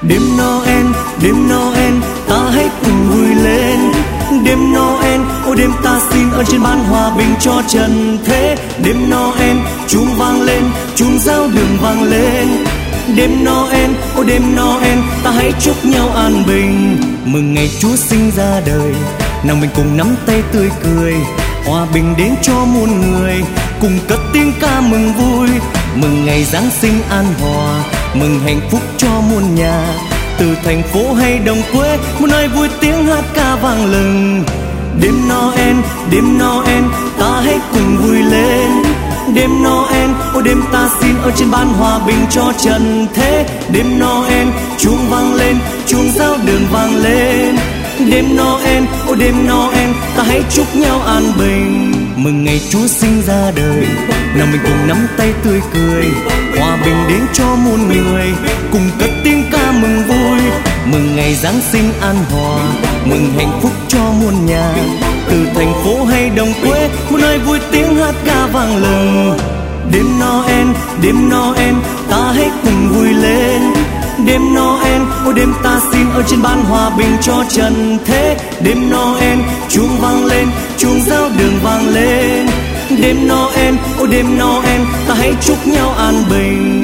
Đêm Noel, ta hãy cùng vui lên. Đêm Noel, ôi đêm ta xin ơn trên ban hòa bình cho trần thế. Đêm Noel, chuông vang lên, chuông giao đường vang lên. Đêm Noel, ôi đêm Noel, ta hãy chúc nhau an bình. Mừng ngày Chúa sinh ra đời, nào mình cùng nắm tay tươi cười. Hòa bình đến cho muôn người, cùng cất tiếng ca mừng vui. Mừng ngày Giáng sinh an hòa, mừng hạnh phúc cho muôn nhà. Từ thành phố hay đồng quê, muôn nơi vui tiếng hát ca vang lừng. Đêm Noel, ta hãy cùng vui lên. Đêm Noel, ôi đêm ta xin ơn trên ban hòa bình cho trần thế. Đêm Noel, chuông vang lên, chuông giao đường vang lên. Đêm Noel, ôi đêm Noel, ta hãy chúc nhau an bình. Mừng ngày Chúa sinh ra đời, nào mình cùng nắm tay tươi cười. Hòa bình đến cho muôn người, cùng cất tiếng ca mừng vui. Mừng ngày Giáng sinh an hòa, mừng hạnh phúc cho muôn nhà. Từ thành phố hay đồng quê, muôn nơi vui tiếng hát ca vang lừng. Đêm Noel, ta hãy cùng vui lên. Đêm Noel, ôi đêm ta xin ơn trên ban hòa bình cho trần thế. Đêm Noel, chuông vang lên, chuông giao đường vang lên. Đêm Noel, ôi đêm Noel, ta hãy chúc nhau an bình.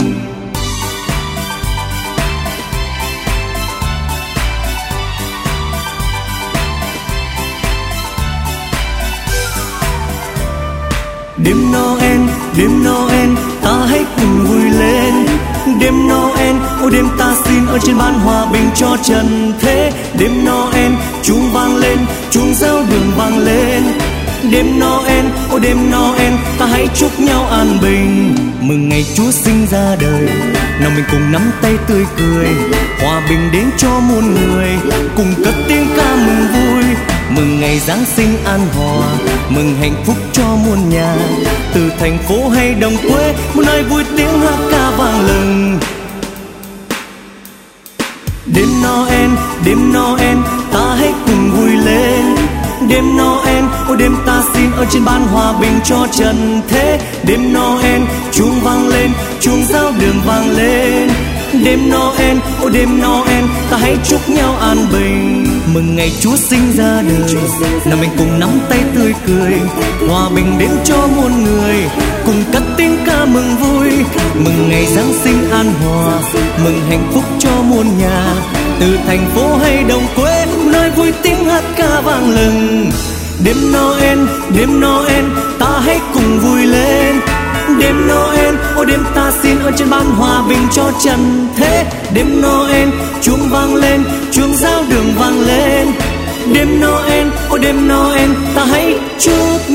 Đêm Noel, ta hãy cùng vui lên. Đêm Noel, ôi đêm ta xin ơn trên ban hòa bình cho trần thế. Đêm Noel, chuông vang lên, chuông giao đường vang lên. Đêm Noel, ôi đêm Noel, ta hãy chúc nhau an bình. Mừng ngày Chúa sinh ra đời, nào mình cùng nắm tay tươi cười. Hòa bình đến cho muôn người, cùng cất tiếng ca mừng vui. Mừng ngày Giáng sinh an hòa, mừng hạnh phúc cho muôn nhà. Từ thành phố hay đồng quê, muôn nơi vui tiếng hát ca vang lừng. Đêm Noel, ta hãy cùng vui lên. Đêm Noel, ôi đêm ta xin ơn trên ban hòa bình cho trần thế. Đêm Noel, chuông vang lên, chuông giao đường vang lên. Đêm Noel, ôi đêm Noel, ta hãy chúc nhau an bình. Mừng ngày Chúa sinh ra đời, nào mình cùng nắm tay tươi cười. Hòa bình đến cho muôn người, cùng cất tiếng ca mừng vui. Mừng ngày Giáng sinh an hòa, mừng hạnh phúc cho muôn nhà. Từ thành phố hay đồng quê, nơi vui tiếng hát ca vang lừng. Đêm Noel, ta hãy cùng vui lên. Đêm Noel, ôi đêm ta xin ơn trên ban hòa bình cho trần thế. Đêm Noel, chuông vang lên, chuông giao đường vang lên. Đêm Noel, ôi đêm Noel, ta hãy chúc